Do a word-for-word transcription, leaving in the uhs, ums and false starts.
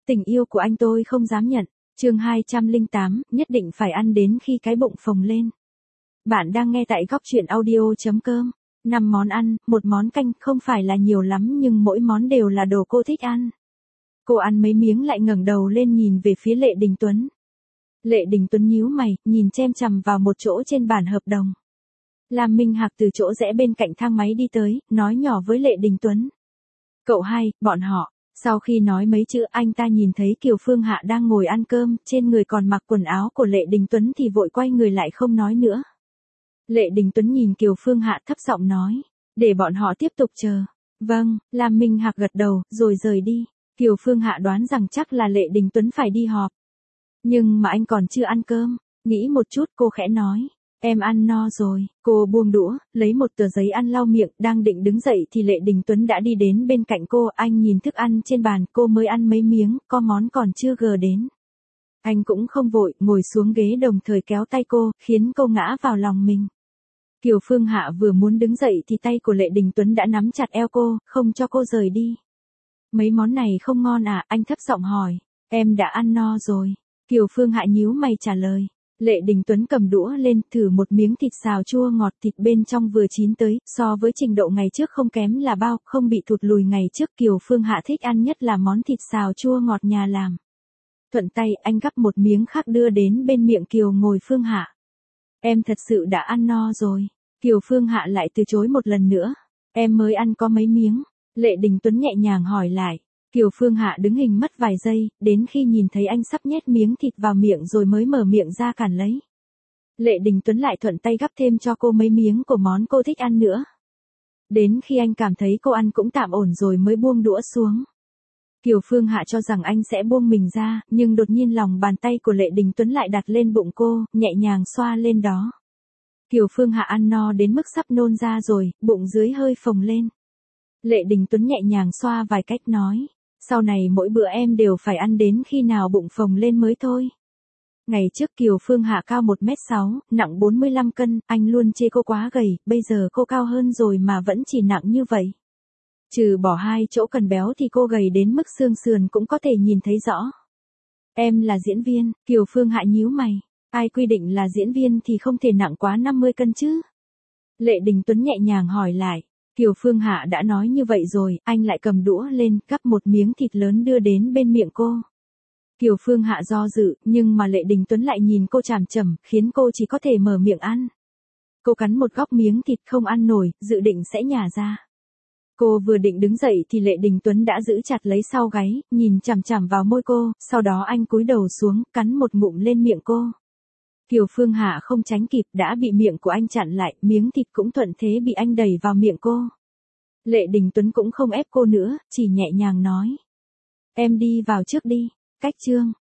Tình yêu của anh tôi không dám nhận. Chương hai trăm lẻ tám, nhất định phải ăn đến khi cái bụng phồng lên. Bạn đang nghe tại góc truyện audio chấm com. Năm món ăn, một món canh không phải là nhiều lắm nhưng mỗi món đều là đồ cô thích ăn. Cô ăn mấy miếng lại ngẩng đầu lên nhìn về phía Lệ Đình Tuấn. Lệ Đình Tuấn nhíu mày, nhìn chằm chằm vào một chỗ trên bản hợp đồng. Lam Minh Hạc từ chỗ rẽ bên cạnh thang máy đi tới, nói nhỏ với Lệ Đình Tuấn. Cậu hai, bọn họ. Sau khi nói mấy chữ anh ta nhìn thấy Kiều Phương Hạ đang ngồi ăn cơm, trên người còn mặc quần áo của Lệ Đình Tuấn thì vội quay người lại không nói nữa. Lệ Đình Tuấn nhìn Kiều Phương Hạ thấp giọng nói, để bọn họ tiếp tục chờ. Vâng, Lam Minh Hạc gật đầu, rồi rời đi. Kiều Phương Hạ đoán rằng chắc là Lệ Đình Tuấn phải đi họp. Nhưng mà anh còn chưa ăn cơm, nghĩ một chút cô khẽ nói. Em ăn no rồi, cô buông đũa, lấy một tờ giấy ăn lau miệng, đang định đứng dậy thì Lệ Đình Tuấn đã đi đến bên cạnh cô, anh nhìn thức ăn trên bàn, cô mới ăn mấy miếng, có món còn chưa gờ đến. Anh cũng không vội, ngồi xuống ghế đồng thời kéo tay cô, khiến cô ngã vào lòng mình. Kiều Phương Hạ vừa muốn đứng dậy thì tay của Lệ Đình Tuấn đã nắm chặt eo cô, không cho cô rời đi. Mấy món này không ngon à, anh thấp giọng hỏi, em đã ăn no rồi. Kiều Phương Hạ nhíu mày trả lời. Lệ Đình Tuấn cầm đũa lên, thử một miếng thịt xào chua ngọt, thịt bên trong vừa chín tới, so với trình độ ngày trước không kém là bao, không bị thụt lùi ngày trước. Kiều Phương Hạ thích ăn nhất là món thịt xào chua ngọt nhà làm. Thuận tay, anh gắp một miếng khác đưa đến bên miệng Kiều Ngồi Phương Hạ. Em thật sự đã ăn no rồi. Kiều Phương Hạ lại từ chối một lần nữa. Em mới ăn có mấy miếng. Lệ Đình Tuấn nhẹ nhàng hỏi lại. Kiều Phương Hạ đứng hình mất vài giây, đến khi nhìn thấy anh sắp nhét miếng thịt vào miệng rồi mới mở miệng ra cản lấy. Lệ Đình Tuấn lại thuận tay gắp thêm cho cô mấy miếng của món cô thích ăn nữa. Đến khi anh cảm thấy cô ăn cũng tạm ổn rồi mới buông đũa xuống. Kiều Phương Hạ cho rằng anh sẽ buông mình ra, nhưng đột nhiên lòng bàn tay của Lệ Đình Tuấn lại đặt lên bụng cô, nhẹ nhàng xoa lên đó. Kiều Phương Hạ ăn no đến mức sắp nôn ra rồi, bụng dưới hơi phồng lên. Lệ Đình Tuấn nhẹ nhàng xoa vài cách nói. Sau này mỗi bữa em đều phải ăn đến khi nào bụng phồng lên mới thôi. Ngày trước Kiều Phương Hạ cao một mét sáu, nặng bốn mươi lăm cân, anh luôn chê cô quá gầy, bây giờ cô cao hơn rồi mà vẫn chỉ nặng như vậy. Trừ bỏ hai chỗ cần béo thì cô gầy đến mức xương sườn cũng có thể nhìn thấy rõ. Em là diễn viên, Kiều Phương Hạ nhíu mày. Ai quy định là diễn viên thì không thể nặng quá năm mươi cân chứ? Lệ Đình Tuấn nhẹ nhàng hỏi lại. Kiều Phương Hạ đã nói như vậy rồi, anh lại cầm đũa lên, gắp một miếng thịt lớn đưa đến bên miệng cô. Kiều Phương Hạ do dự, nhưng mà Lệ Đình Tuấn lại nhìn cô chằm chằm, khiến cô chỉ có thể mở miệng ăn. Cô cắn một góc miếng thịt không ăn nổi, dự định sẽ nhả ra. Cô vừa định đứng dậy thì Lệ Đình Tuấn đã giữ chặt lấy sau gáy, nhìn chằm chằm vào môi cô, sau đó anh cúi đầu xuống, cắn một ngụm lên miệng cô. Kiều Phương Hạ không tránh kịp, đã bị miệng của anh chặn lại, miếng thịt cũng thuận thế bị anh đẩy vào miệng cô. Lệ Đình Tuấn cũng không ép cô nữa, chỉ nhẹ nhàng nói. Em đi vào trước đi. Cách chương.